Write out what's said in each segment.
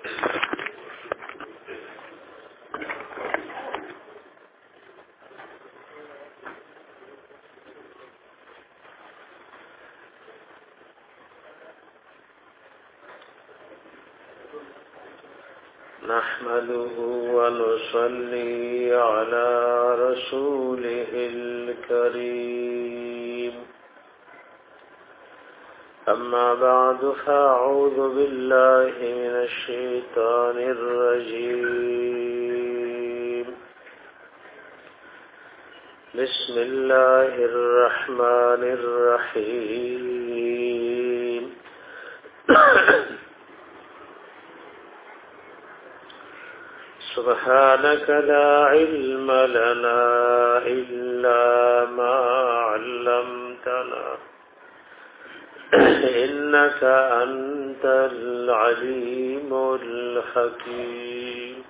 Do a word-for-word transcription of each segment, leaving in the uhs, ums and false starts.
نحمده ونصلي على رسوله الكريم أما بعد فأعوذ بالله من الشيطان الرجيم بسم الله الرحمن الرحيم سبحانك لا علم لنا إلا ما علمتنا إنك أنت العليم الحكيم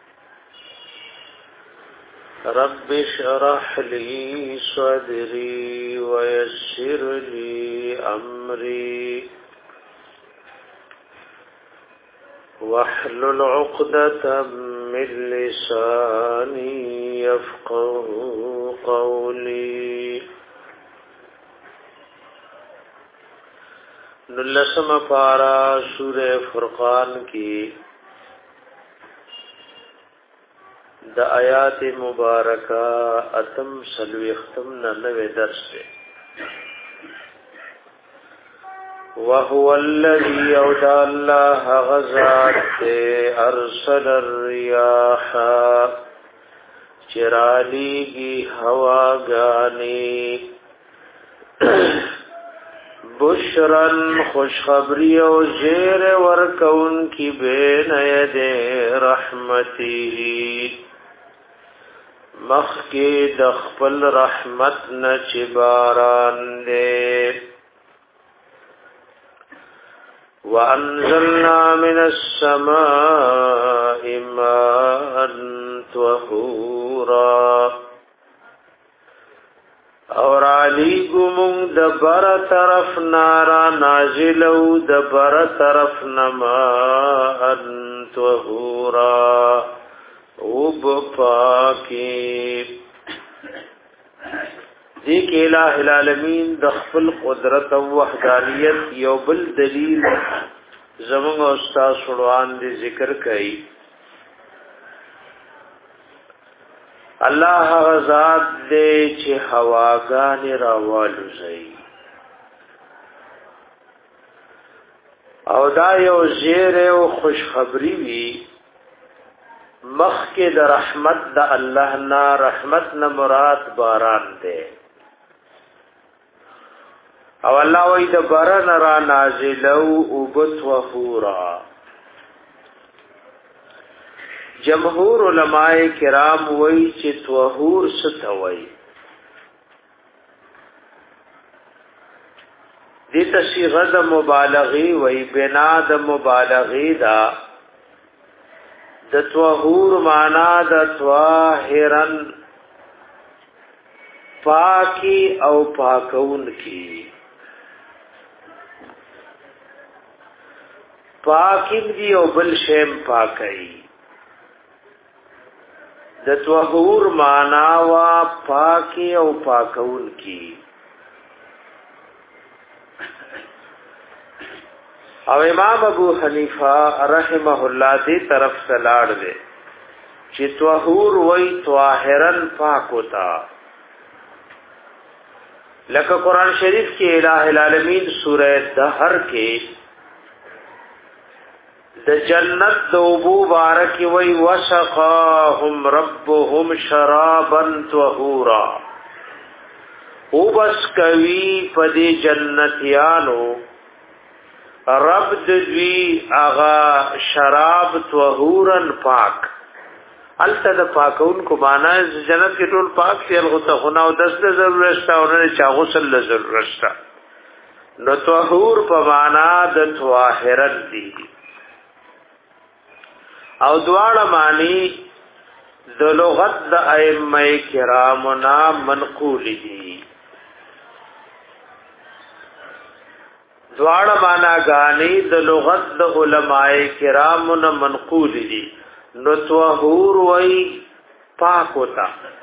رب اشرح لي صدري ويسر لي أمري واحلل عقدة من لساني يفقه قولي نلسم پارا سورہ فرقان کی د آیات مبارکہ اتم سلوی ختم ننوے درس دے وهو الذي يودع الله غزات ارسل الرياح چرالیگی ہوا گانی بشرن خوشخبری و زیر ورکون کی بین ید رحمتی مخ کی دخپل رحمت نچباران دے وَأَنزَلْنَا مِنَ السَّمَاءِ مَاءً طَهُورًا اور علی گمون دبر طرف نارا نازلو دبر طرف نماءً طَهُورًا اوب پاکی دیکھ الہ العالمین دخفل قدرت و وحدانیت یو بل دلیل زمان استاد سڑوان دی ذکر کئی اللہ غزاد دے چه هواگان راوالو زئی او دا یو زیر و خوشخبری وی مخ کے دا رحمت دا اللہ نا رحمت نا مراد باران دے او الله وی د برن را نازلو وبت وفورا جمهور علماء کرام وی چې توهور ستوي دې صيغه د مبالغه وی بنا د مبالغه دا د توهور معنا د طاهرن پاکی او پاکون کی پاکیم دی او بل شیم پاکی د طهور معنا وا پاکی او پاکون کی او امام ابو حنیفہ رحمه الله دی طرف سلاړ دے چې طهور وای طاهرن پاک ہوتا لکه قران شریف کې الہ العالمین سورہ دہر کې د جنت دوبو بارک وی وسقاهم ربهم شرابا طهورا او بس کوي پدې جنتیانو رب دوی اغا شراب طهورن پاک الته د پاکون کو معنا جنت کې ټول پاک دی الغه خنا او دس د ضرورت شته او نه چا غسل له ضرورت شته نو طهور په معنا د طاهرن دی او دواړه معنی د لغت د ائمه کرامنا منقول دي دواړه معنا غانې د لغت د علماء کرامو نه منقول دي. نو طهور وای پاک ہوتا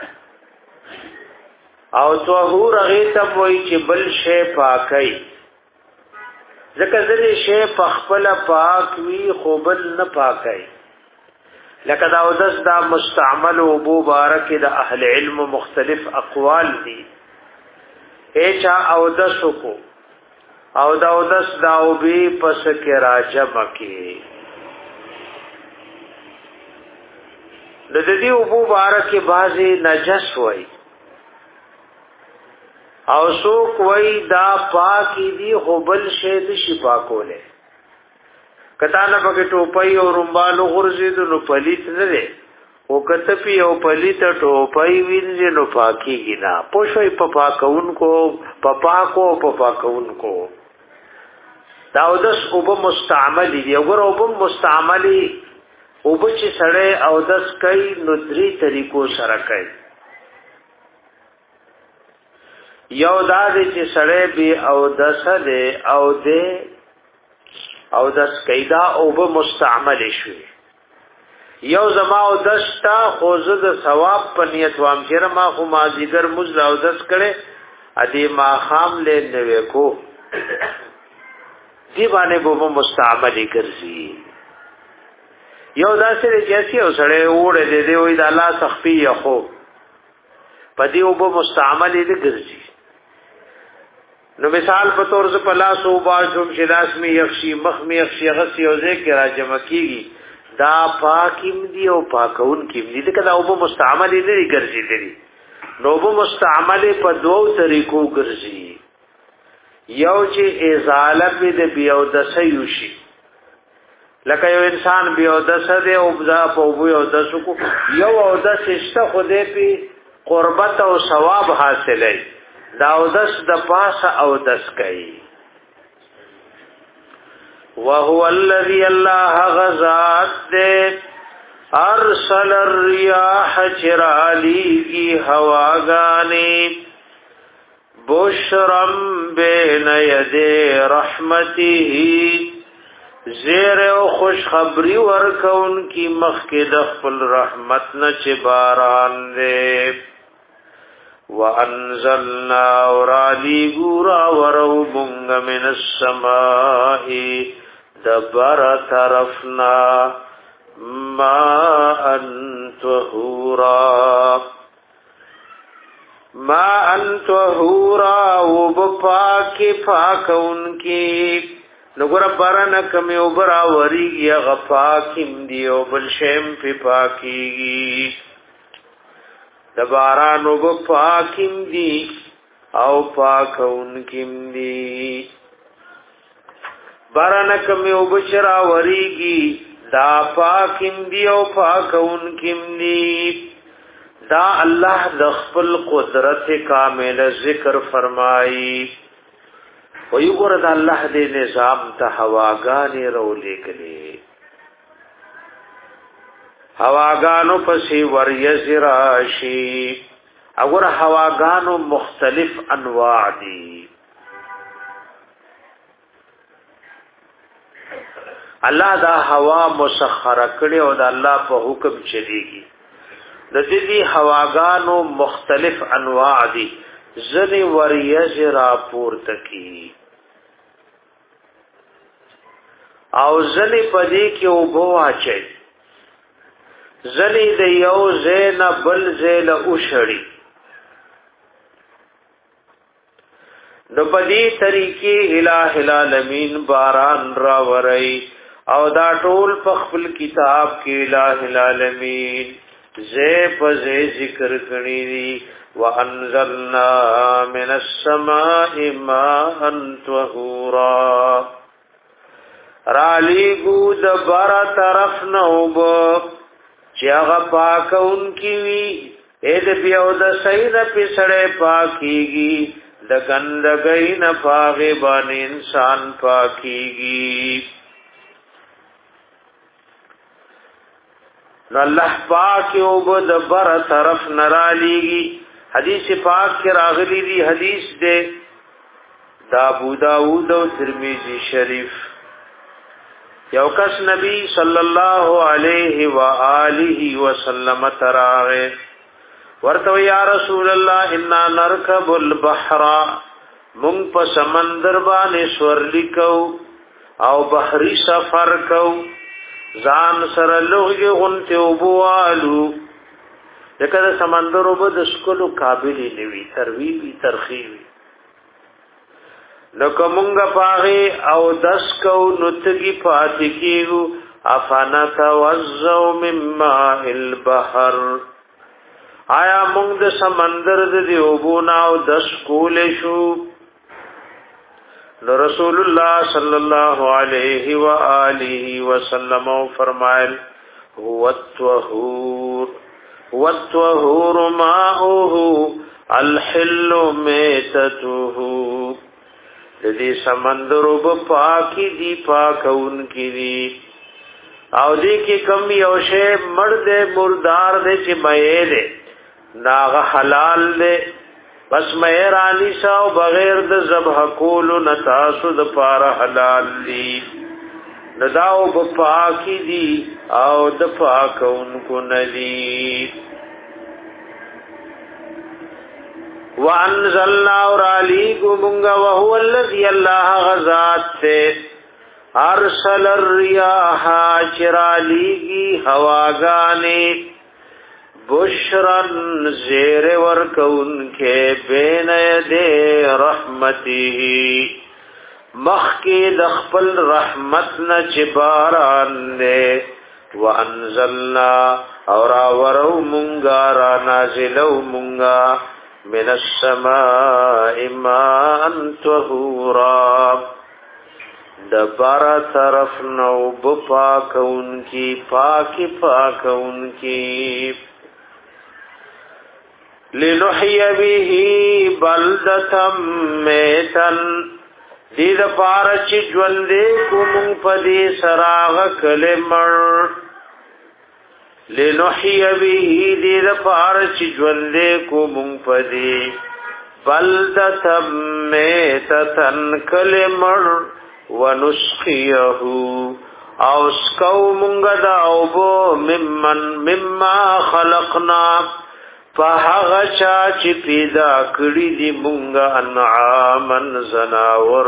او طهور هغه ته وای چې بل شی پاکي، ځکه ځلې شی په خپل پاک وی خو بل نه پاکي. لکه دا اودس دا مستعمل او مبارک د اهل علم مختلف اقوال دي. اچا اودس کو او دا اودس دا او بي پس کې راجم کې د دې او مبارک بازي نجس وای او څوک وای دا پاکي دي خو بل شی د شفا کوله. کته نه پکې ټوپۍ او رومبالو غرزید نو پلیت نه ده او کته پی او پلیت ټوپۍ وینځي نو پاکيږي نه. پوښوي په پاکون کو په پاکو په پاکون کو دا اودس او به مستعمل دي. وګوره او به مستعملي او به چې سړی اودس کوي نو درې طریقو سره کوي. یو دا دی چې سړی به اودس ده او ده او دس کیدا او به مستعمل شي. یو زما او دستا خوزه د ثواب په نیت وام کړه ما خو ما ذکر مزل او دس کړي ادي ما خام له نوې کو دی باندې به مستعمل ګرځي. یو داسې جیسی او سره وړه دې دی وې د الله تخفی خو پدې او به مستعمل دې ګرځي. نو مثال په تور ز په لاس او باجوم چې لاس می یخشي مخ می یخشي غسی او ذکر را جمع کیږي دا پاکیم دی او پاکون کیم دی کله او به مستعمل دې ګرځي دې نو به مستعمل په دوو طریقو ګرځي. یو چې ازاله دې بیاو د سيوشي لکه یو انسان بیاو د سده او ځا په وو یو د سکو یو او د سشته خوده په قربت او ثواب حاصلای دا او دس د پاسه او دس کوي. وهو الذي الله غزاد ارسل الرياح چرالیگی هواگانی بشرم بین ید رحمته زیر او خوش خبری ورکون کی مخک دخل رحمت نچ باران دے وَأَنزَلْنَا وَرَالِي گورا ورو بنگ من السماء دبر طرفنا ماء طهورا ماء طهورا وبپاک پاک انکی نګور باران کمه وبرا وریږي غفاکم دی او بل شیم په پاکي د باران وب پاکم دی او پاکون کیم دی باران کمه وبشرا وریږي دا پاکم دی او پاکون کیم دی دا الله د خپل قدرت کامل ذکر فرمایي و یو ګور د الله دې نظام ته هواګانې رولې کړي هواګانو پسې وریځ راشي وګور هواګانو مختلف انواع دي الله دا هوا مسخره کړي او د الله په حکم چلیږي د دې هواګانو مختلف انواع دي زنی وریځ را پورته کی او زنی پدې کې وبو اچي زنی د یو زین بل زیل اوشړي نو پدې طریقې الہ العالمین باران را وري او دا ټول په خپل کتاب کې الہ العالمین زې په زې ذکر کړی دي وانزلنا من السماء ماء طهورا رالی گود برا طرف نوب چیاغا پاکون کیوی اید بیاو دا سید پیسڑے پاکیگی دا گندگئی نپاغبان انسان پاکیگی نو اللہ پاک اوب دا برا طرف نرالیگی حدیث پاک کے راغلی دی حدیث دے د دا ابو داود او ترمذی شریف. یو کس نبی صلی الله علیه و آله وسلم تراغه ورته یا رسول الله انا نركب البحر مون په سمندر باندې سورلی کو او بحری سفر کو ځان سره لوګي غونته وبوالو دغه سمندر وب د سکلو قابل نیوي تروی بي ترخیوي نو کومګه پاغي او دس کو نتگی پاتکیو افانا توزو مما البحر آیا مونږ د سمندر د دیوبونا او دس کول شو نو رسول الله صلی الله علیه و آله وسلم فرمایل هو الطهور هو الطهور ماؤه الحل میتته دې سمندر وب پاکي دی پاکون کی دی او دې کې کم یو شی مرد مردار دې چې مې دې ناغ حلال دې بس مې رانی ساو بغیر د ذبح کول نتاسو د پار حلال دی نداو ب پاکي دی او د پاکون کو ندی وانزلنا اورالیگو منگا وهو الذي الله غزات سے ارسل الرياح چرالیگی ہواگانے بشرن زیر ورکون کے بین یدے رحمتی مخی دخپل رحمت نچباران نے وانزلنا اورا ورو منگا را نازلو منگا من السماء ماء طهورا دبر طرف نو بپاکون کی پاکی پاکون کی لنحی به بلدتا میتن دید پارچ جوندے کمون پدی سراغ کلمر لنحی به دید پارچ جوندے کو منفدی بلدتا میتتن کلمر ونسقیہو اوسکو منگد اوبو ممن مما خلقنا فحغ چاچ پیدا کری دی منگا انعامن زناور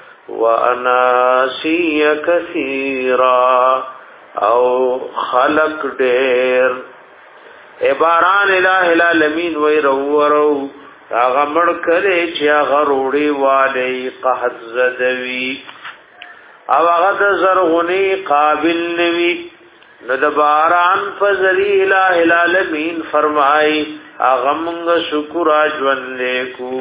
واناسی کثیرا او خلق ډیر عباران الہ العالمین وی رورو هغه مړ کړي چې هغه وروړي والي قحط زدوي او هغه د زرغونی قابل نوي نو د باران فضلی الہ العالمین فرمای هغه موږ شکر اجون لیکو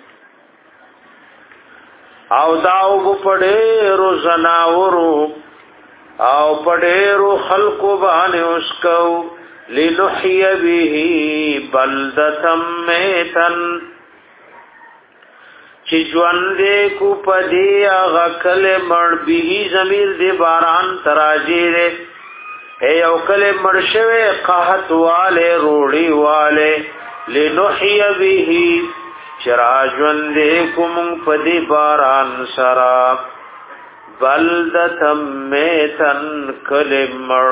او داو په روزنا ورو او پډېرو خلق باندې اسکو لنحي به بلدتم میتن چې ژوند کو پدې هغه کله مړ به زمير دې باران تراجي دې اے او کله مړ شوه قحط والے روړي والے لنحي به چراجون دې کوم پدې باران سرا بلدتم میتن کلمر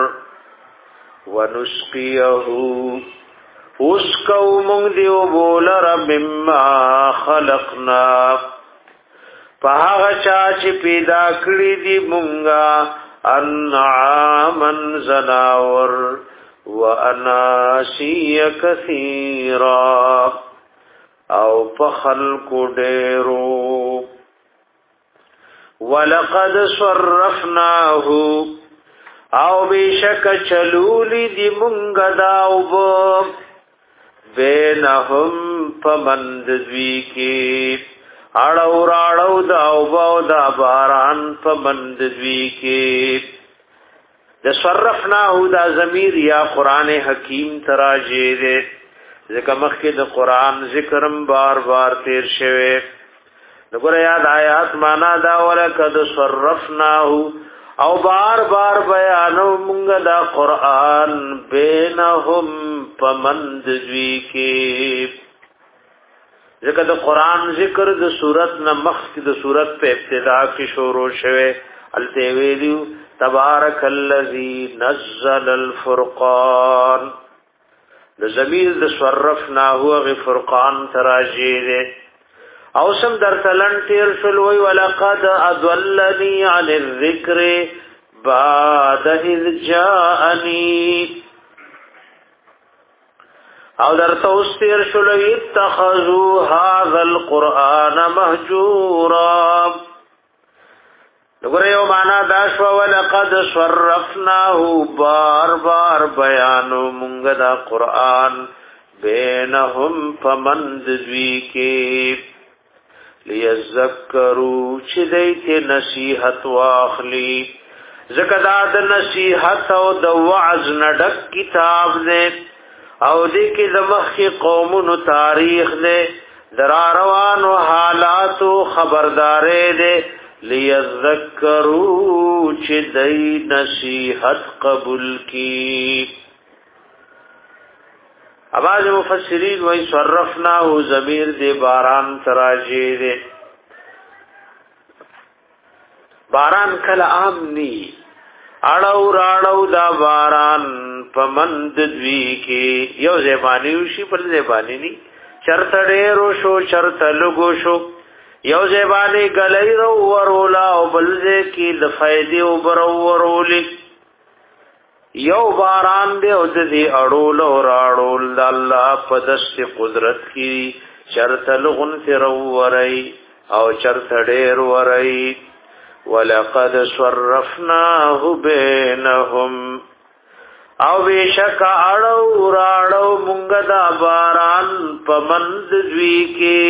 ونسقیہو اسکو منگ دیو بولر مما خلقنا پاہا چاچ پیدا کری دی منگا انعامن زناور واناسی کثیرا او پخلق ډیرو ولقد صرفناه او بیشک چلولی دی منگ داوب بینهم پمند دوی کی اڑو راڑو داوب او دا باران پمند دوی کی دا صرفناه دا ضمیر یا قرآن حکیم تراجے دے ذکر مخی دا قرآن ذکرم بار بار تیر شوے نگور یاد آیات مانا دا ولقد صرفناه او بار بار بیانو منگ دا قرآن بینهم پمند دوی کی ځکه د قران ذکر د صورت نه مخکې د صورت په ابتدا کې شروع شوه. الته ویلو تبارک الذی نزل الفرقان، د ضمیر د صرفنا هو غفرقان تراجی ده. او سم در تلن تیر شل وی ولقد اضلنی عن الذکر بعد اذ جاءنی، او در توستیر شل اتخذوا هذا القرآن مهجورا. نګوره یو معنا دا شو ولقد صرفناه، بار بار بیانو مونږ دا قرآن بینهم فمند دوی کې لیذکروا چې دې ته نصیحت واخلي. ځکه دا د نصیحت او د وعظ نډک کتاب دی او دې کې د مخکې قومونو تاریخ دی، درا روانو حالاتو خبردارې دی. لیذکروا چې دې نصیحت قبول کی. اواز مفسرین وای صرفناه ضمیر دې باران تراجی دې. باران کله عام ني، اړو راړو دا باران پمند دوی کې یو زبانی وشي پر زبانی ني، چرته ډېرو شو چرته لګو شو، یو زبانی غلې رو ورولا او بلځه کې د فائدې او برورولې. یو باران دې او دې اړول او راړول د الله په دست قدرت کې چرته لغون تر ورای او چرته ډېر ورای. ولقد صرفناه بينهم، او بشک اړو راړو مونږ دا باران پمند دوی کې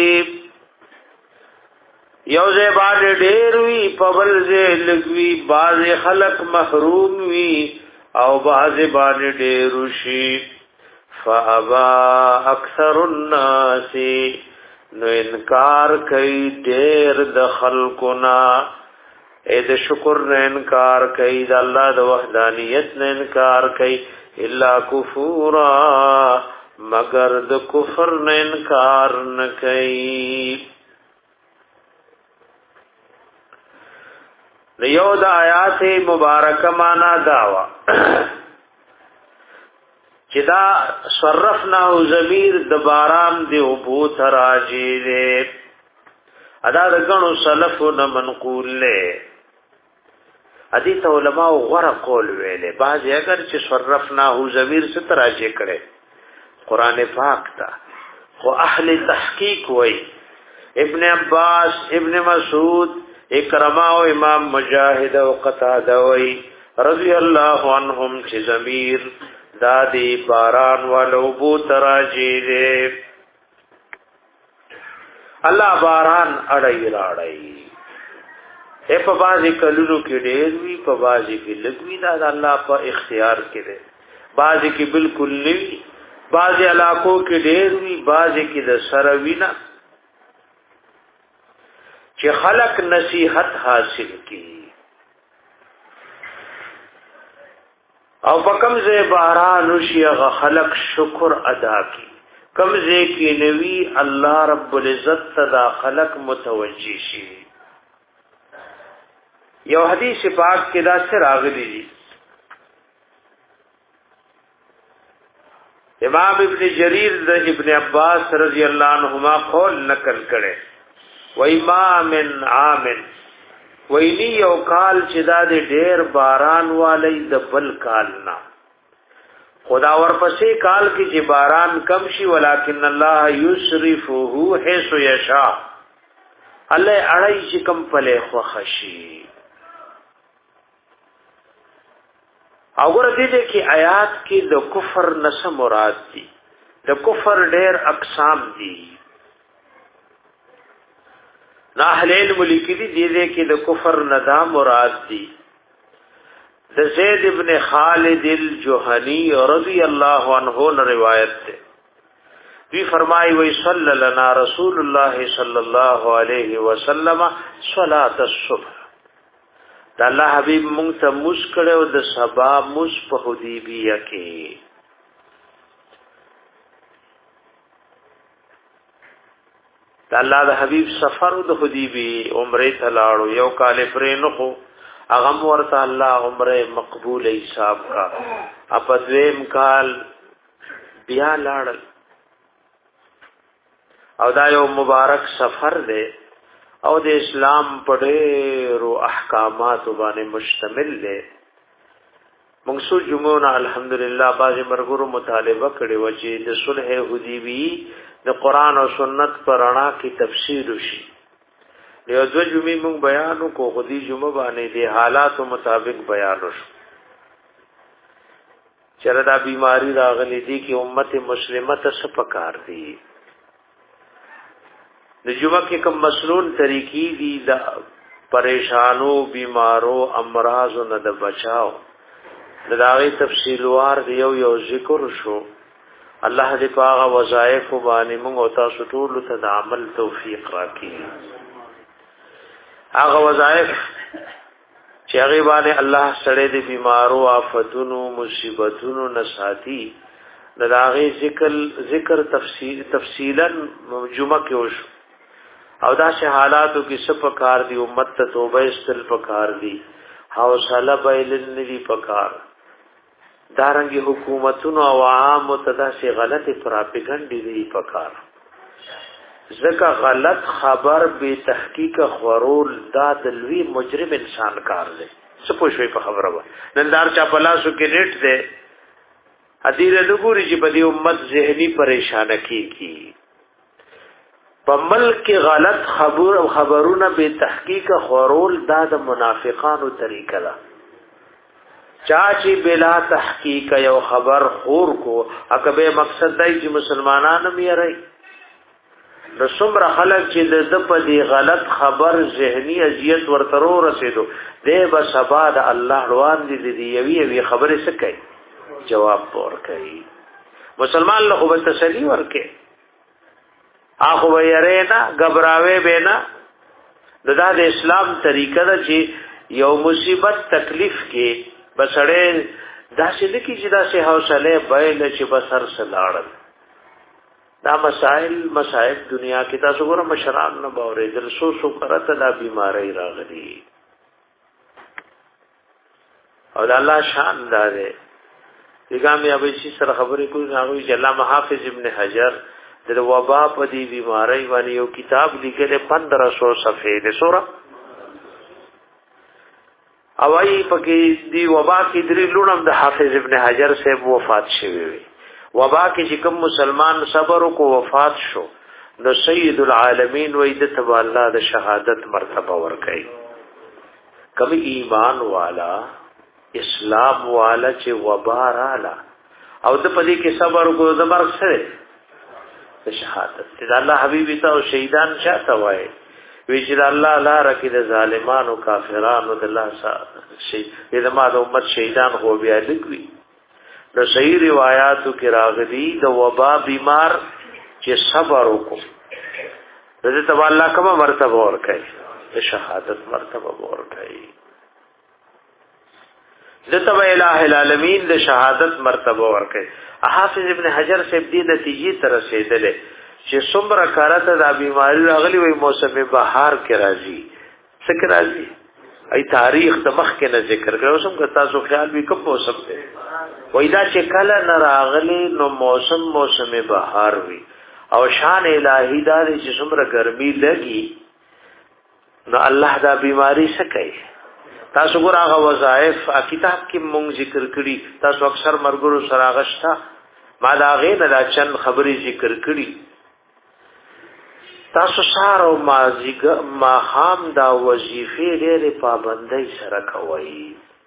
یو ځای باندې ډېر وی په بل ځای لګوي، باز خلق محروم وی او باز باندې ډېر شي. فابا اکثر الناس، نو انکار کوي ډېر د خلقنا، اې د شکر نه انکار کوي، د الله د وحدانیت نه انکار کوي. الا کفورا، مگر د کفر نه انکار نه کوي. یو د آیات مبارکه معنا داوا چې دا صرفناه ضمیر د باران دی او بو تراجی دی. ادا د غنو سلفو نه منقول له حدیث علماء غره قول ویلې، بعض اگر چې صرفناه ضمیر ستر راجی کړي قران پاک تا، خو اهل تحقیق وای ابن عباس، ابن مسعود، اکرما او امام مجاهد او قتاده وای رضی الله عنهم چې ضمیر دادی باران والو بو تراجی دے. الله باران اڑای راڑای، اے په بازي کلونو کې ډېر وی، په بازي کې لګوي، دا الله په اختیار کې دی. بازي کې بالکل نوي، بازي علاقو کې ډېر وی، بازي کې د سره وینا چې خلق نصیحت حاصل کی. او په کوم ځای باران وشي هغه خلق شکر ادا کی، کوم ځای کې نوی الله رب العزت تدا خلق متوجی شي. یو حدیث پاک کې دا څه راغلی دی، امام ابن جریر د ابن عباس رضی الله عنهما قول نقل کړي، وای ما من عامن، ویني یو کال چې دا د ډېر باران والی د بل کال نه، خدا ورپسې کال کې چې باران کم شي، ولکن الله یسرفه حيث یشاء، الله اړای چې کم پله خوښي. او ګور دې دې کې آیات کې د کفر نس مراد دي، د کفر ډېر اقسام دي. نا اهل علم لیکي دي دې کې د کفر ندا مراد دي. د زید ابن خالد الجهنی رضی الله عنه روایت ده، وی فرمایي وی صلی لنا رسول الله صلی الله علیه وسلم صلاه الصبح، دا الله حبیب مونږ ته موږ کړو د سبا موږ په حدیبیه کې. الله د حبیب سفر د حدیبی عمره تلاړو یو کال پرې نو خو اغم ورته الله عمره مقبول حساب کا اپدویم کال بیا لاړل او دا یو مبارک سفر دی او د اسلام په ډېرو احکامات باندې مشتمل دی. منصور جمعونه الحمدلله باز مرګرو مطالبه کړي و چې د صلح حدیبی د قران او سنت پر رڼا کې تفسیر وشي. یو د جمعې موږ بیانو کو خدي جمعه باندې د حالاتو مطابق بیان وشو. چردا بیماری راغلي دي کې امت مسلمه ته څه پکار دي. د جمعه کې کوم مسنون طریقې دي د پریشانو بیمارو امراض نه د بچاو د داغي تفصیلوار دی یو یو ذکر شو. الله دې پاغه وظایف باندې موږ او تاسو ټول ته د عمل توفیق راکړي. هغه وظایف چې هغه باندې الله سره د بیمارو آفتونو مصیبتونو نساتی د داغي ذکر ذکر تفصیل تفصیلا جمعه کې وشو. او دا شه حالاتو کې څه پکار دي امت ته توبه استل پکار دي حوصله بیلل ندي پکار دارنګي حکومتونو او عام متداسي غلطي پراپګاندا دي پکار. ځکه غلط خبر به تحقیق خورول دا د لوی مجرم انسان کار دی. څه پوښوي په خبره و نندار چا پلاسو کې نیټ ده ادیره لګوري چې په دې امت ذهني پریشان کیږي. په ملک غلط خبر او خبرونه به تحقیق خورول دا د منافقانو طریقه ده. چاچی بلا تحقیق یو خبر خور کو اکبه مقصد دی چې مسلمانانو مې راي نو څومره خلک چې د په دې غلط خبر ذهني اذیت ورترو رسیدو دی به سبا د الله روان دي دی یوي یوي خبره څه کوي جواب ور کوي. مسلمان له خو تسلی ورکه اخو ويرینا غبراوي بینا دا د اسلام طریقه ده چې یو مصیبت تکلیف کې بسړې داسې لکی چې داسې حوصله بیل چې بسر سلاړل. دا مسائل مسائل دنیا کې تاسو ګورئ مشران نه باورې دل سو سو کرته دا بیماری راغلي او د الله شان داره. پیغام یا به شي سره خبرې کوي هغه چې علامه حافظ ابن حجر د وبا په دې بیماری باندې یو کتاب لیکل پندرہ سو صفحې ده سورہ او ای پکې دی وبا کې درې لونم د حافظ ابن حجر سے وفات شوی وي. وبا کې چې کوم مسلمان صبر کو وفات شو نو سید العالمین وې د تبع الله د شهادت مرتبه ورکړي. کبي ایمان والا اسلام والا چې وبا رااله او د پدې کې صبر کو د مرګ سره د شهادت د الله حبيبي ته او شهیدان چاته وای وی چې الله لاره کې د ظالمانو کافرانو د الله سره شي د ما د امت شهیدان خو بیا لګوي. نو صحیح روایتو کې راغلي د وبا بیمار چې صبر وکړي د ته الله کومه مرتبه ورکړي د شهادت مرتبه ورکړي. د ته الٰه العالمین د شهادت مرتبه ورکړي. حافظ ابن حجر سے دې نتیجې تر رسیدلې چې څومره کارته د بیماری راغلي وي موسم بهار کې راځي څنګه راځي ای تاریخ د مخ کې نه ذکر کړو سم که تاسو خیال وی کوم موسم دی وای دا چې کله نه راغلي نو موسم موسم بهار وي او شان الہی دا چې څومره ګرمي لګي نو الله دا بیماری څه کوي. تاسو ګور هغه وظایف کتاب کې مونږ ذکر کړي تاسو اکثر مرګرو سراغشتا ما دا غې نه دا چند خبرې ذکر کړي. تاسو سار او مازیګ ما خام دا وظیفې ډېرې پابندۍ سره کوي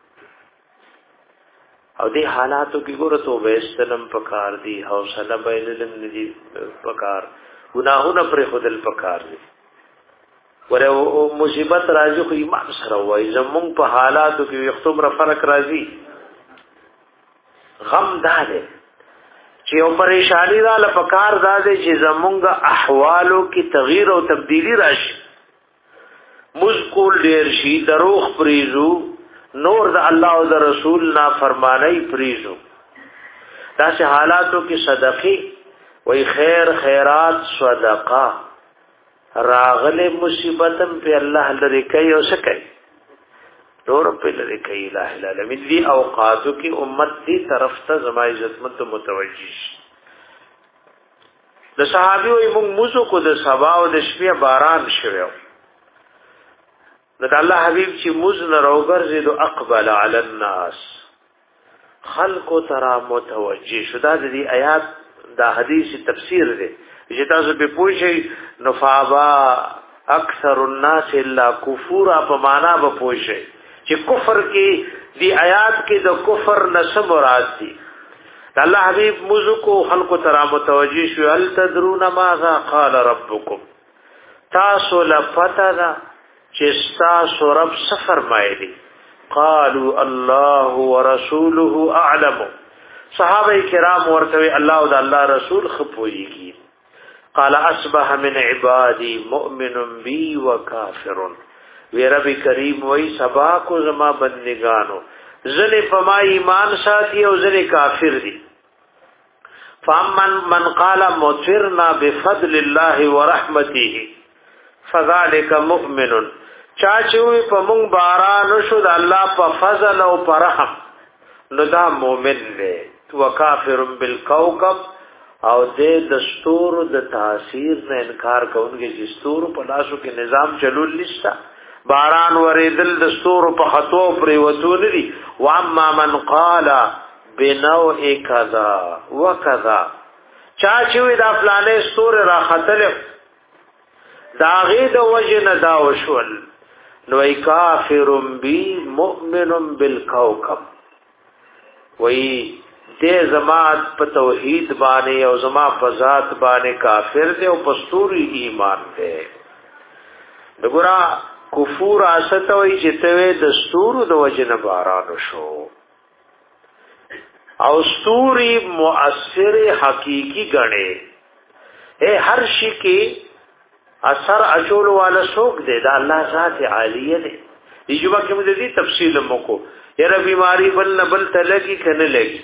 او دې حالاتو کې ګوره توبه استلم پکار دي حوصله بیللم ندي پکار ګناهونه پر خودل پکار دي. ورته مصیبت راځي خو ایمان سره وای زمونږ په حالاتو کې یختم را فرق راځي غم داله چې یو پریشانی را لپکار داده چې زمونږ احوالو کې تغییر او تبدیلی راشي مذکول ډیر شي دروغ پریزو نور د الله او د رسول نا فرمانی پریزو داسې حالاتو کې صدقه وای خیر خیرات صدقه راغله مصیبتم په الله لری کوي او څه کوي نور په لری کوي الہ العالمین دی اوقاتو کې امت دی طرف ته زما عزت مت متوجی د صحابي وي موږ موزو کو د سبا او د شپې باران شوو د الله حبيب چې موز نه راوګرځي دو اقبل علی الناس خلق ترى متوجی شدا د دې آیات دا حدیث تفسیر دی چې تاسو په پوښی نفابا اکثر الناس الا کفورا په معنا به پوښی چې کفر کې دی آیات کې د کفر نس مراد دي الله حبیب موضوع کو خلق ترى متوجی شو هل تدرون ماذا قال ربكم تاسو لفتنا چې تاسو رب څه فرمایلی قالوا الله ورسوله اعلم صحابه کرام ورته الله او الله رسول خپويږي قال اصبح من عبادي مؤمن بي وكافر وی رب کریم وی سبا کو زما بندگانو زنه پما ایمان ساتي او زنه کافر دي فمن من قال مطرنا بفضل الله ورحمته فذلك مؤمن چاچوي په مونږ باران شو د الله په فضل او په رحم نو دا مؤمن دی تو کافر بالکوكب او د دستور د تاثیر نه انکار کوونکی چې دستور په لاسو کې نظام چلول نشتا باران وریدل دستور په خطو پر وته ندي واما من قال بنوع کذا وکذا چاچوي دا فلانه دستور را خطل دا غید وجن دا وشول نو ای کافر بی مؤمن بالکوكب وی دې زمات په توحید باندې او زما په ذات باندې کافر دی او پستوري ایمان دی دغورا کفور استه وی چې ته د ستورو د وجنه باران شو او ستوري مؤثر حقيقي غني اے هر شي کې اثر اچول والا څوک دی دا الله ذات عالیه دی یجوبه کې موږ دې تفصیل مکو یره بیماری بل نه بل تلګي کنه لګي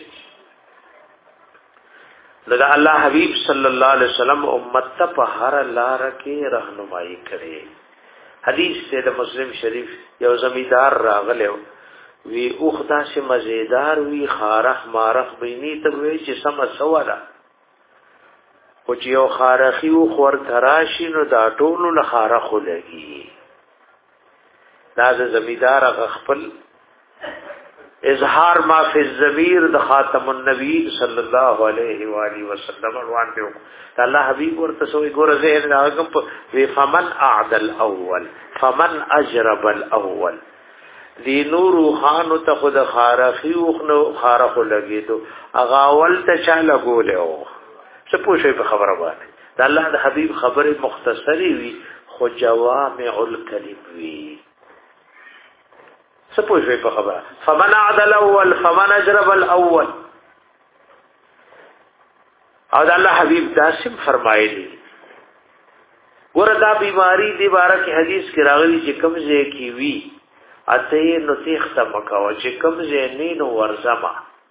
لذا الله حبیب صلی الله علیه وسلم امت ته په هر لار کې راهنمایي کړي حدیث ته د مسلم شریف یو زمیدار راغله وی اوخدا سے مزیدار وی خارخ مارخ بینی ته وی چې سم سوالا او چې یو خارخي او خور تراشی نو دا ټولو له خارخ لګي دا د زمیدار غخپل اظهار ما فی الضمیر د خاتم النبی صلی الله علیه و آله وسلم روان دی الله حبیب ورته سوې ګوره زه نه هغه په وی فمن اعدل اول فمن اجرب الاول دی نور خان ته خود خارخی او خنو خارخ لګیدو اغه اول ته چا لګوله څه پوښي په خبره باندې د الله د حبيب خبره مختصری وي خو جوامع الکلم وي څه پوښي په خبره فمن عدل اول فمن اجرب الاول او د الله حبيب داسم فرمایلی وردا بیماری دی بارک حدیث کې راغلی چې کمزه کی وی اته نو تیخته مکاو چې کمزه نینو ورزما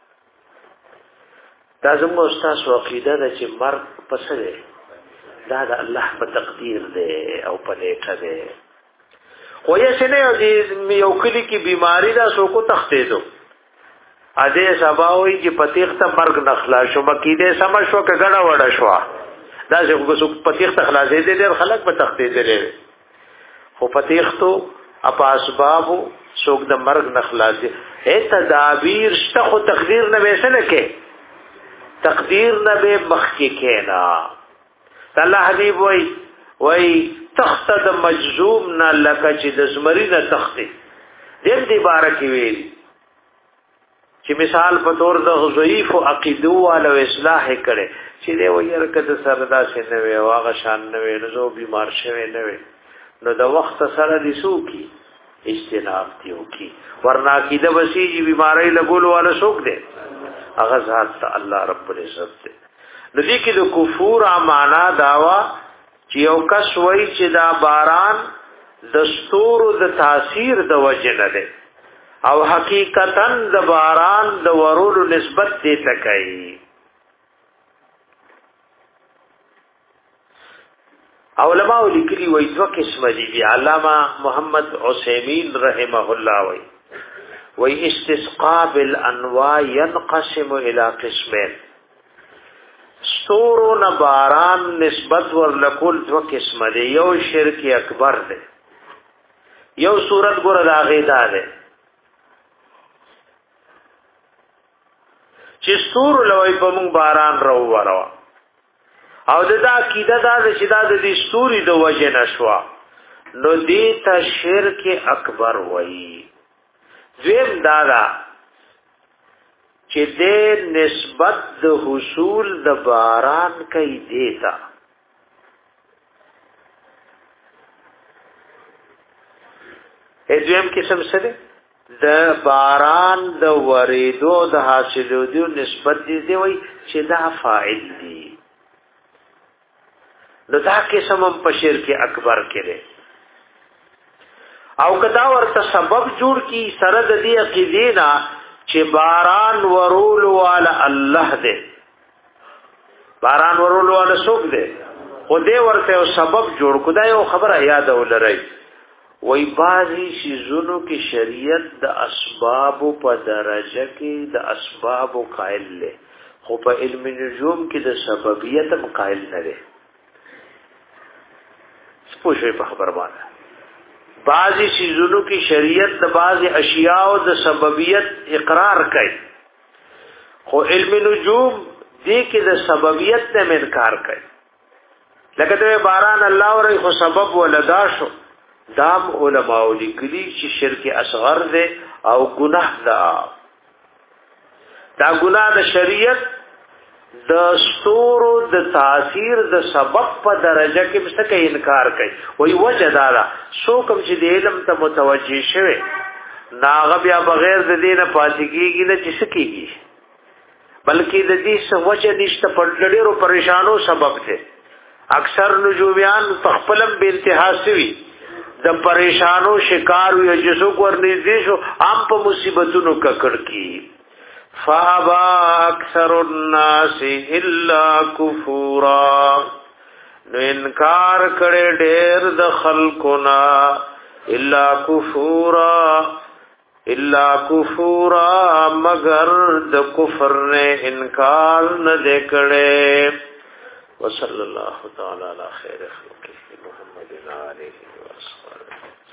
دا زموږ استاد عقیده ده چې مرګ پسه ده دا د الله په تقدیر ده او په لیکه ده خو یې څنګه دې یو کلی کې بیماری دا سو کو تختې دو ا دې سباوي چې پتیخته مرګ نخلا شو مکیده سم شو کګړه وړه شو دا چې کو پتیخته خلاصې دې ډېر خلک په تختې دې خو پتیختو اپا اسباب سوک د مرګ نخلاصې اے تدابیر شته خو تقدیر نه وېسنه کې تقدیر نه به مخکی کینا الله حبیب وای وای تخت د مجزوم نه لکه چې د زمری نه تخت دې دې بارکی ویل چې مثال په تور د ضعیف او عقیدو والو اصلاح کړي چې دی وایره کده سردا سي نه وي واغه شان نه وي نو بیمار شوی نه وي نو د وخت سره دي سو کی اجتناب دیو کی ورنا کی د وسیجی بیماری لګول والا شوک دی اغه ذات الله رب العزت دی ندی کې د کفور معنا داوا چې یو کس وای چې دا باران دستور د تاثیر د وجه نه دی او حقیقتا د باران د ورولو نسبت دی تکای علماء لیکلي وایي دوه قسم دي. علامه محمد عثیمین رحمه الله وایي وایي استسقاء بالانواع ينقسم الى قسمين. ستورو نباران نسبت ورلکول دو قسم دی. یو شرک اکبر دی، یو صورت ګور دا غیدا دی چې ستورو لوی په مونږ باران رو وروا او دا عقیده دا چې دا د دې ستوري د وجه نشوا نو دې ته شرک اکبر وایي. دویم دادا چې دې نسبت د حصول د باران کوي دیتا دویم قسم سره د باران د وریدو د حاصلو نسبت دې دی وایي چې دا فاعل دی. نو دا قسم هم په شرک اکبر کې دی. او کدا ورته سبب جوړ کی سره د دې عقیدې نه چې باران ورول والا الله دې، باران ورول والا څوک دې، خو دې ورته یو سبب جوړ کدا یو خبره یاد ولرئ وای بازي شیزونو کې شریعت د اسباب په درجه کې د اسباب قائل له، خو په علم نجوم کې د سببیت هم قائل نه دی. سپوږی په خبر باندې بعضی چیزونو کی شریعت د بعضی اشیاء او د سببیت اقرار کوي، خو علم نجوم دې کې د سببیت نه انکار کوي. لکه ته باران الله ورې خو سبب ولدا شو، دام علماء لیکلي چې شرک اصغر دی او ګناه ده. دا ګناه د شریعت د ستورو د تاثیر د سبب په درجه کې مستقه انکار کوي. وی وجه دارا سو کوم چې د علم ته متوجه شوه ناغه بیا بغیر د دینه پاتې کیږي نه چې سکیږي، بلکې د دې څه وجه نشته په ډېرو پریشانو سبب دی. اکثر نجومیان په خپلم بے انتها سوي د پریشانو شکار وي جسو ورنږدې شو عام په مصیبتونو ککړ کی. فابا اکثر الناس الا کفورا، نو انکار کړي ډېر د خلقنا الا کفورا الا کفورا مگر د کفر نه انکار نه وکړي. وصلی الله تعالی علی خیر خلقه محمد علیه وسلم.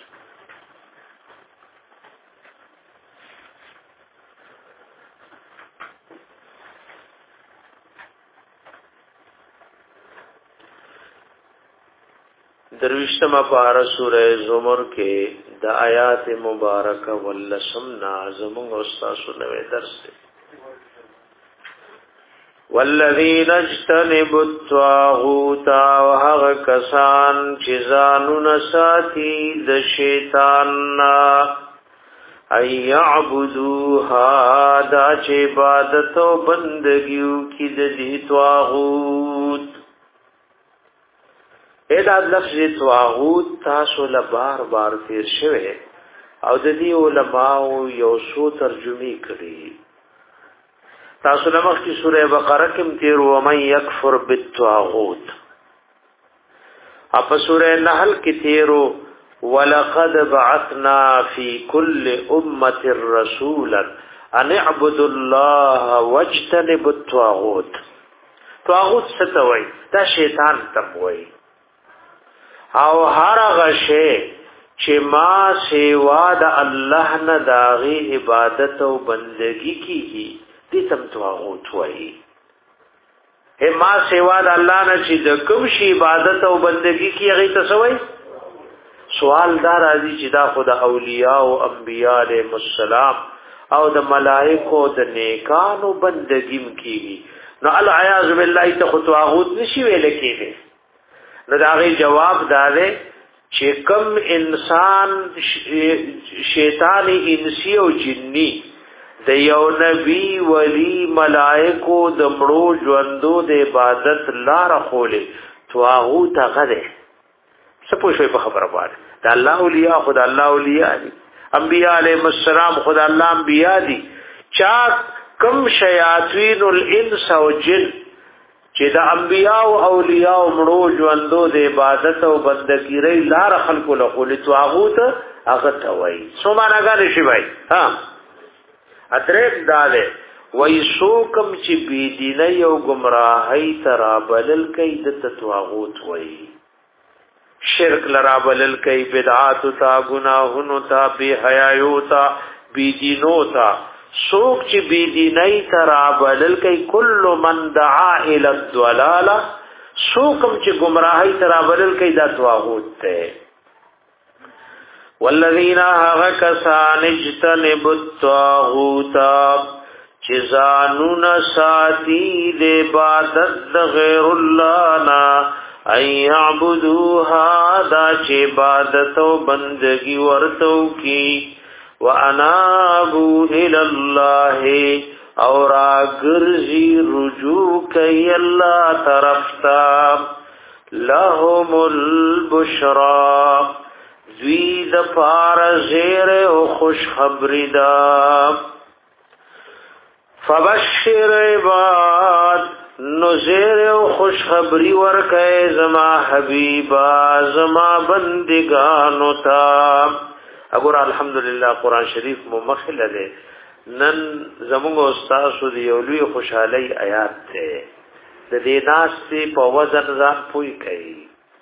درویشتم پارا سورہ زمر کے دا آیات مبارکہ واللسم نازم استاسو نوے درس دے. والذین اجتنبوا الطاغوت وحغ کسان چیزانو نساتی د شیطاننا ای یعبدوها دا چه عبادت و بندگیو کی دی طاغوت. ادا لفظ طاغوت تاسو له بار بار تیر شوه او د دې علماء یو څو ترجمه کړي. تاسو له مخکې سوره بقره کې تیر و من یکفر بالطاغوت، اپ سوره نحل کې تیر ولقد بعثنا فی کل امه رسولا ان اعبدوا الله واجتنبوا الطاغوت. طاغوت څه ته وایي؟ دا شیطان ته وایي. او هر غشه چې ما سیوا د الله نه داغي عبادت او بندگی کیږي دې تم طاغوت وایي. اے ما سیوا د الله نه چې د کوم شی عبادت او بندگی کیږي تاسو وایي. سوال دا راځي چې دا خود اولیاء او انبیاء علیهم السلام او د ملائکو د نیکانو بندگی کیږي، نو العیاذ بالله ته طاغوت نشي ویل کېږي. نو داغی جواب داده چې کم انسان شیطان انسی او جنی د یو نبی ولی ملائکو د مړو ژوندو د عبادت لار خوله طاغوت غره. څه پوښي په خبره باندې د الله اولیاء خدای الله اولیاء دي، انبیاء علیهم السلام خدای الله انبیاء دي. چا کم شیاطین الانس او جن چې د انبیاء او اولیاء مړو ژوندو د عبادت او بندګۍ ری لار خلق له خل توغوت هغه ته وای سو معناګان شي وای ها ادرک داله وای سو کم چې بی دیني او گمراهی ترابلل کای د توغوت وای شرک لرابلل کای بدعات تا گناهونو تا بی حیايو تا بی دینو تا سوک چې بی دیني ترابلل کای کل من دعا الى الضلاله سوکم چې گمراهی ترابلل کای دا توغوت ته والذین هغه کسان اجتنبوا الطاغوت چې ځانونه ساتي د عبادت د غیر الله نه ای یعبدوها دا چې عبادت او بندگی ورتو کی وانابوا الى الله اور اگرزی رجوع کئی اللہ طرفتا لهم البشرا زوید پار زیر و خوش خبری دا فبشر عباد نزیر و خوش خبری ورکے زما حبیبا زما بندگانو تا اگر الحمدللہ قرآن شریف ممخل دے نن زمونږ استاد دی یو لوی خوشحالي آیات ته د دې ناس په وزن ځان پوي کوي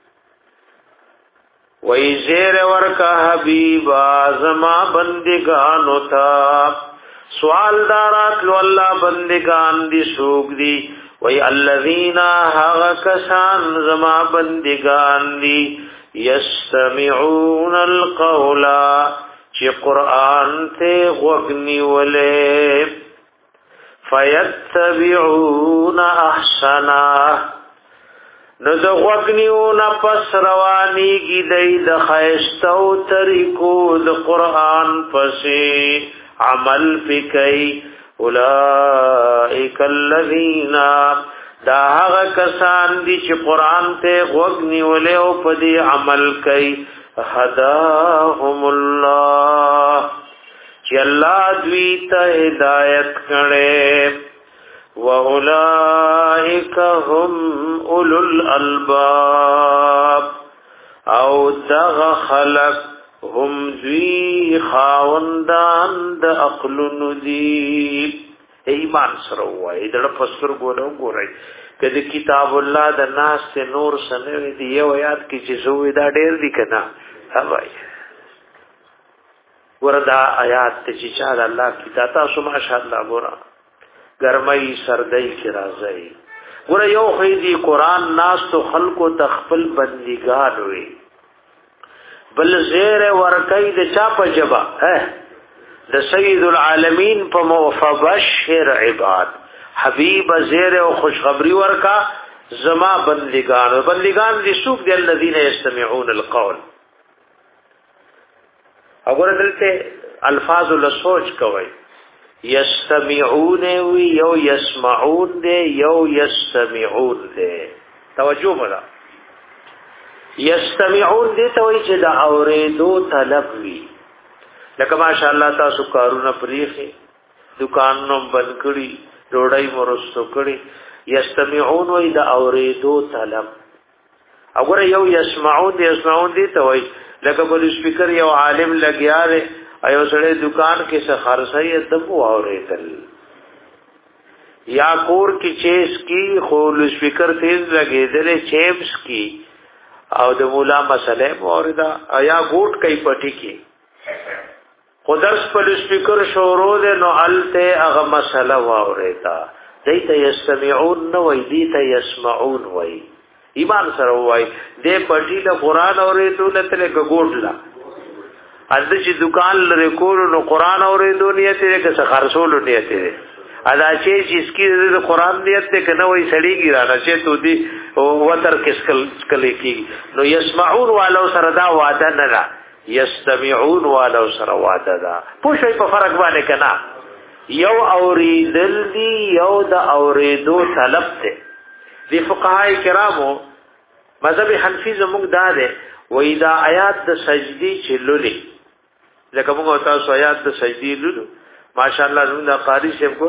وای زیر ورکا حبیبا زما بندگانو تا سوال دارات لو الله بندگان دي سوق دي وای الذین هغه کسان زما بندگان دي یستمعون القول چې قران ته غوږنی ولې فیتبعون احسنا نو د غوږنیونه پس روانیږي د خیستو طریقو د قران پسې عمل پکې اولئک الذین دا هغه کسان دي چې قران ته غوږنی ولې او په دې عمل کوي هداهم الله چې الله دوی ته هدایت کړي و اولئک هم اولل الالباب او دغ خلق هم دوی خاوندان د عقل ندی ایمان سره وای دغه فسر ګورو ګورای کله کتاب الله د ناس ته نور سنوي دی یو یاد کی چې زوی دا ډیر دی کنه هاوای وردا آیات ته چې چا الله کتاب تاسو ماشاءالله ګورا ګرمای سردی کی راځي ګور یو خې دی قران ناس تو خلقو تخفل بندګان وي بل زیر ورکای د چا په جبا د سید العالمین په موفبشر عباد حبیب زیر او خوشخبری ورکا زما بندگان بندگان دي سوق دي الذين يستمعون القول اگر دلته الفاظ له سوچ کوي یستمعون وی یو یسمعون دي یو یستمعون دي توجه ولا یستمعون دي ته وی چې دا اورېدو طلب وی لکه ماشاءالله تاسو کارونه پریخي دکانونو بند کړی ډوډۍ مرستو کړي یستمعون وی دا اوریدو طلب اگر یو یسمعون دی یسمعون دی ته وی لکه بل سپیکر یو عالم لګیا دی ایو سره دکان کې څه خرڅي دمو اوریدل یا کور کې چیس کی خول سپیکر تیز لګیدل چیمس کی او د مولا مسله موردا یا ګوټ کوي پټی کې خودرس پر سپیکر شورو دے نو علتے اغا مسئلہ واوریتا دیتا یستمعون نو وی دیتا یسمعون وی ایمان سر وی دے پٹی لا قرآن اوریدو لتلے گوڑ لا ادھا چی دکان لرکولو نو قرآن اوریدو نیتی دے کسا خرسولو نیتی دے ادا چی چیز کی دے قرآن نیت دے کنو وی سڑی گی رانا چی تو دی وطر کس کلی کی نو یسمعون والو سردا وعدہ ندا یستمعون والو سره واده دا پوښي په فرق باندې کنا یو اوریدل دی یو د اوریدو طلب ته دی فقهای کرامو مذهب حنفی زموږ دا ده وای دا آیات د سجدي چلولې لکه موږ تاسو آیات د سجدي لولو ماشاءالله زموږ قاری شه ګور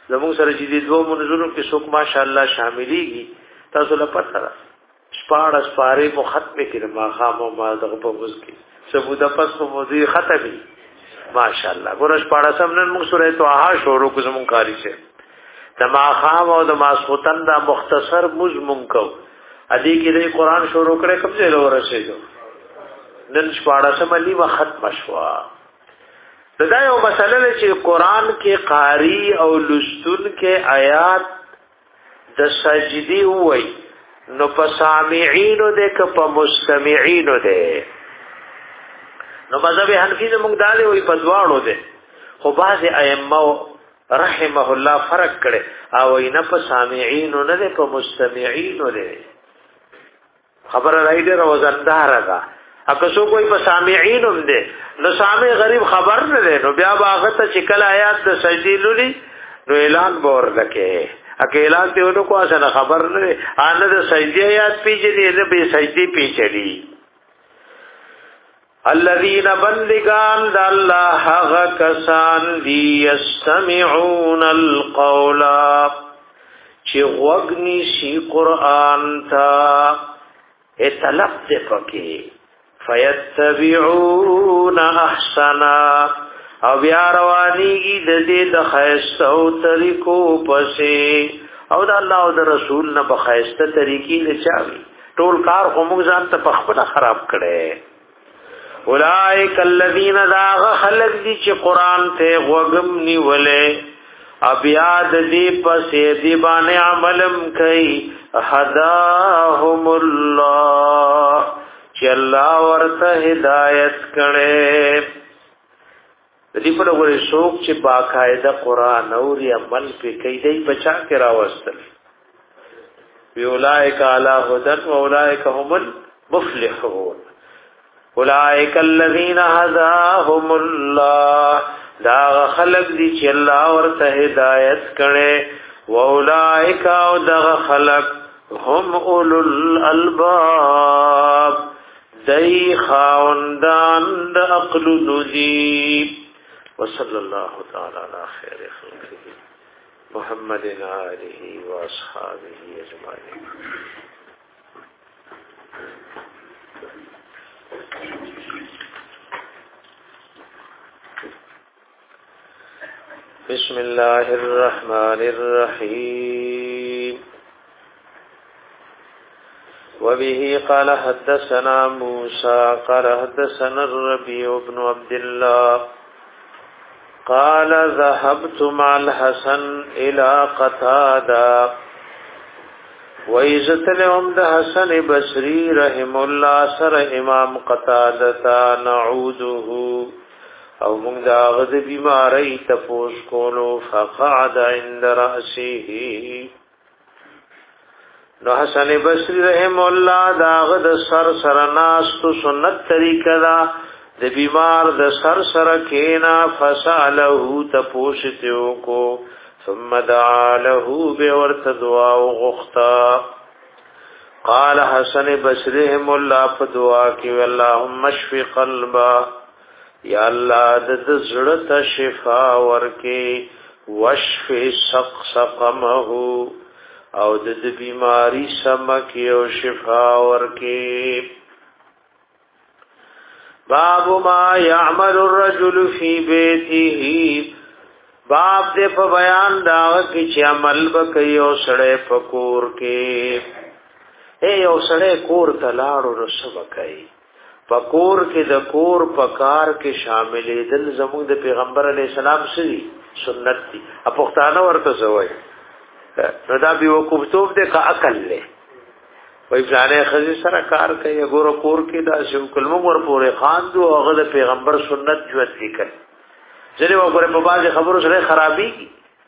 زموږ سره چې د دوه منځونو کې څوک ماشاءالله شاملېږي تاسو له پته را شپاړس پاره مو ختمه کړه ما خامو ما دغه په وز کې سبوده پس په موضوع ختمي ماشاءالله ګور شپاړسم نن موږ سورې توها شروع کوو زموږ کاری شه تما خام او د ماسختن دا مختصر مز منکو ادي کې د قران شروع کړه کوم ځای ورسېږو نن شپاړسم علی و ختم شوا دا یو مسله چې قران کې قاری او لستون کې آیات د سجدي وای نو په سامعين ده که په مستمعين ده نو مذهب حنفي زموږ دالي وای په دواړو ده خو بعض ائمه رحمه الله فرق کړي او نه په سامعين نه ده په مستمعين ده خبر راځي روزندار ده اګه څو کوئی په سامعين هم ده نو سامع غریب خبر نه ده نو بیا باغ ته چکل آیات د سجدي لولي نو اعلان بور لکه اګه اعلان ته ونو کو اسنه خبر نه ان د سجدي آیات پیچلي نه به سجدي پیچلي الذين بندگان د الله هغه کسان دي يستمعون القول چې وغني شي قران ته اتلف دې پکې فیتبعون احسنا او بیا روانیږي د دې د خیسته او طریقو پسې او د الله او د رسول نه په خیسته طریقې نه چاوي ټول کار هم ځان ته په خپل خراب کړي اولائک الذین ذاغ خلق دي چې قران ته وغم نیولې بیا د دې پسې دی باندې عملم کوي هداهم الله چې الله ورته هدایت کړي د دې په لوري څوک چې باقاعده قران او عمل په کوي دی بچا کې راوستل اولائک علی هدى واولائک هم المفلحون اولائک الذین هداهم الله دا خلق دي چې الله ورته هدایت کړي واولائک او دا خلق هم اولو الالباب دای خاوندان د عقل نذیب وصلی الله تعالی علی خیر خلقه محمد آله و اصحابه اجمعین بسم الله الرحمن الرحیم وبه قال حدثنا موسى قال حدثنا الربيع بن عبد الله قال ذهبت مع الحسن الى قتاده وإذتلهم ده حسن بصري رحم الله سر امام قتاده نعوده او موږ دا غد بیماری تفوس کولو فقعد عند رأسه نو حسن بصری رحم الله داغ د سر سر ناستو سنت طریقه دا د بیمار د سر سر کینا فساله تپوشتیو کو ثم دعا له بورت دعا غختا قال حسن بصری رحم الله په دعا کې اللهم اشف قلبا یا الله د زړه ته شفا ورکې واشف سقمه او د دې بیماری سمکی او شفا ورکی باب ما يعمل الرجل في بيته باب دې په بیان دا چې عمل وکي او سړی په کور کې اے او سړی کور ته لاړو رسو وکي په کور کې د کور په کار کې شاملې دل زموږ د پیغمبر علی السلام سری سنت دي اپختانه ورته زوي نو دا بي وقوفتوب دې کا عقل له وای ځانه خزي سره کار کوي ګورو کور کې دا شو کلمو ور پورې خان دو هغه د پیغمبر سنت ژوند لیکل ځلې وګوره په باز خبرو سره خرابي کی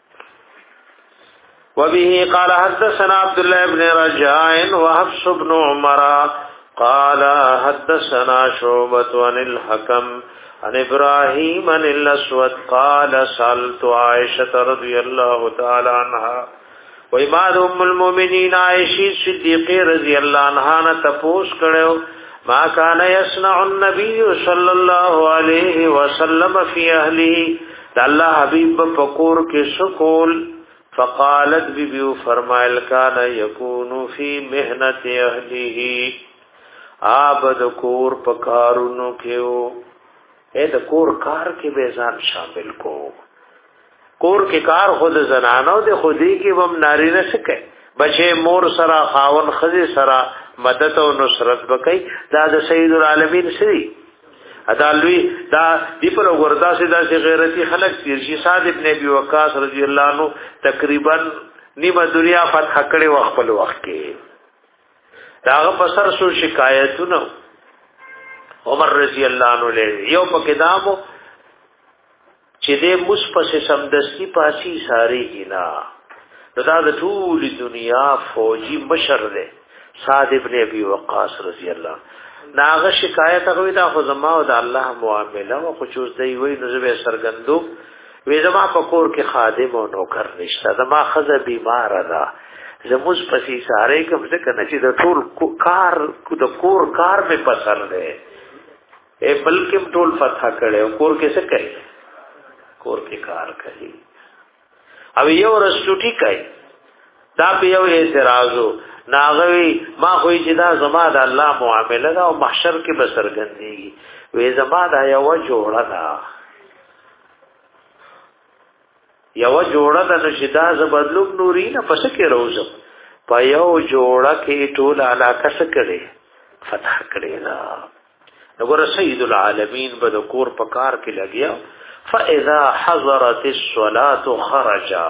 وبه قال حدثنا عبد الله بن رجاء وحفص بن عمر قال حدثنا شعبة عن الحكم عن ابراهيم عن الاسود قال سألت عائشة رضي الله تعالى عنها وإماد ام المؤمنین عائشہ صدیقہ رضی اللہ عنہا نے تپوس کړو ما کان یصنع النبي صلی الله علیه وسلم فی اهله الله حبیب پکور کې سکول فقالت بی بیو فرمایل کان یکونو فی مهنت اهله عبد کور پکارونو کېو اے د کور کار کې به ځان شامل کو کور کې کار خود زنانو د خودي کې بم ناری نه سکے بچے مور سرا خاون خزي سرا مدد او نصرت وکي دا د سید العالمین سری ادالوی دا دی پر وردا سے دا سے غیرتی خلق تیرشی سعد ابن ابی وقاص رضی اللہ عنہ تقریبا نیمه دنیا فتح کړي وخت په وخت کې داغه پسر سو شکایتونه عمر رضی اللہ عنہ له یو پکې دامو چې دې مصپس سمدستی پاسی ساری کینا دا د ټول دنیا فوجي مشر ده سعد ابن ابی وقاص رضی اللہ عنہ ناغه شکایت هغه دا خو زما او د الله معامله او خو چوز دی وای نو زه سرګندو وې زما په کور کې خادم او نوکر نشته زما خزه بیمار ده زموږ پسې ساره کوم څه کنه چې د ټول کار د کور کار په پسر ده ای بلکې ټول فتح کړي کور کې څه کوي کور کې کار کوي او یو رسټوټی کوي دا په یو اعتراضو ناغوی ما خوی چې دا زما د الله معامله دا او محشر کې بسرګندېږي وې زما دا یو جوړه دا یو جوړه د نشدا زبدلوب نوري نه پس کې روزم په یو جوړه کې ټول علاقه سکړي فتح کړي دا وګوره سید العالمین بد کور په کار کې لګیا فاذا حضرت الصلاه خرجا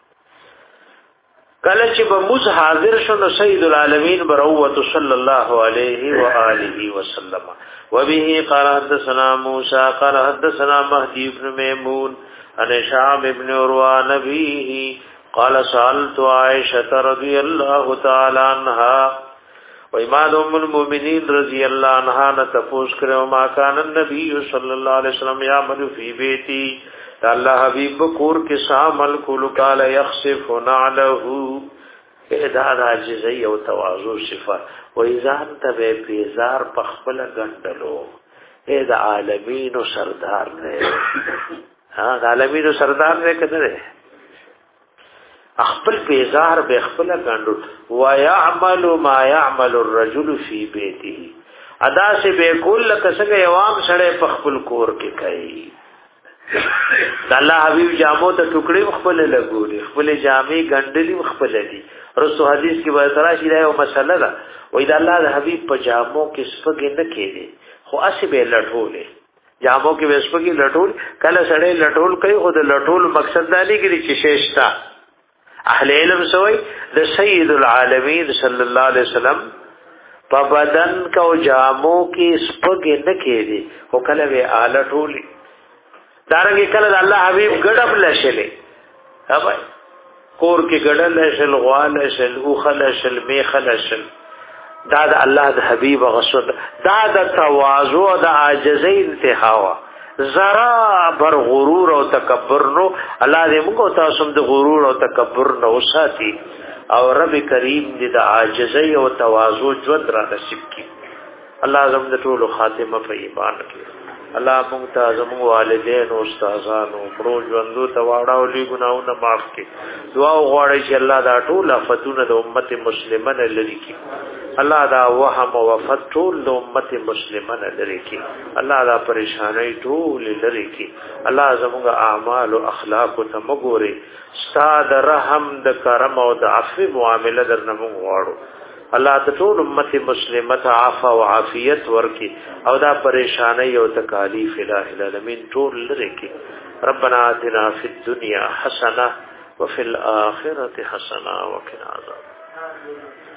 کله چې به موږ حاضر شو سید العالمین بروت صلی الله علیه و آله وسلم وبه قال حدثنا موسی قال حدثنا مهدی بن میمون عن شعب بن عروه نبیه قال سألت عائشة رضی الله تعالی عنها و امام ام المؤمنین رضی الله عنها نے تفوس کرو ما کان النبی صلی الله علیه وسلم یعمل فی بیتی اللہ حبیب کور کے سامل کول قال یخسف نعله اداد عجزی او تواضع صفات و اذا انت به بیزار پخپل گندلو اے د عالمین سردار نے ہاں د عالمین سردار نے کدے خپل بیزار به خپل گندو و يعمل ما يعمل الرجل في بيته ادا سے به کل کسګه یوام سړی پخپل کور کې کوي د الله حبیب جامو ته ټوکړي خپل لګولي خپل جامې ګندلي خپل دي رسو حدیث کې به ترا شي دا یو مسله ده وې د الله د حبیب په جامو کې سپګې نه کېږي خو اسی به لټولې جامو کې به سپګې لټول کله سړې لټول کوي خو د لټول مقصد دا نه کېږي چې شېشتا اهل علم سوې د سید العالمین صلی الله علیه وسلم په بدن کو جامو کې سپګې نه کېږي خو کله به آله ټولې دارنګه کله د الله حبیب ګډب لشلې ها بھائی کور کې ګډل لشل غوال لشل او خلشل می خلشل دا د الله د حبیب غصد دا د تواضع او د عاجزۍ انتها وا زرا بر غرور او تکبر نو الله دې موږ تاسو د غرور او تکبر نو ساتي او رب کریم دې د عاجزۍ او تواضع ژوند را نصیب کړي الله زموږ د ټولو خاتمه په ایمان کې الله مونږ ته زموږ والدین او استادانو برو ژوندو ته واړه او لې ګناونه معاف کړي دعا وغواړئ چې الله دا ټول آفتونه د امت مسلمه نه لري کړي الله دا وهم او وفات ټول د امت مسلمه نه لري کړي الله دا پریشانای ټول لري کړي الله زموږ اعمال او اخلاق ته مګوري ستاد رحم د کرم او د عفو معاملې درنه مونږ غواړو الله د ټول امت مسلمه ته عفو او عافیت ورکي او دا پریشانای او تکالیف الہ العالمین ټول لري کی ربنا آتنا فی الدنیا حسنه وفي الاخره حسنه وقنا عذاب